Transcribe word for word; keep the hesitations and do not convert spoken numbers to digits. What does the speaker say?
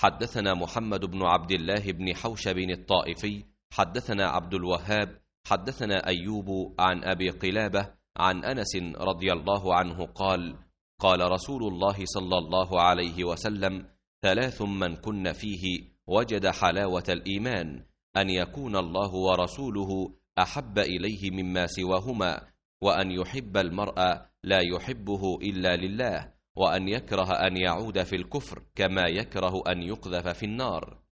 حدثنا محمد بن عبد الله بن حوشب الطائفي حدثنا عبد الوهاب حدثنا أيوب عن أبي قلابة عن أنس رضي الله عنه قال قال رسول الله صلى الله عليه وسلم: ثلاث من كن فيه وجد حلاوة الإيمان: أن يكون الله ورسوله أحب إليه مما سواهما، وأن يحب المرء لا يحبه إلا لله، وأن يكره أن يعود في الكفر كما يكره أن يقذف في النار.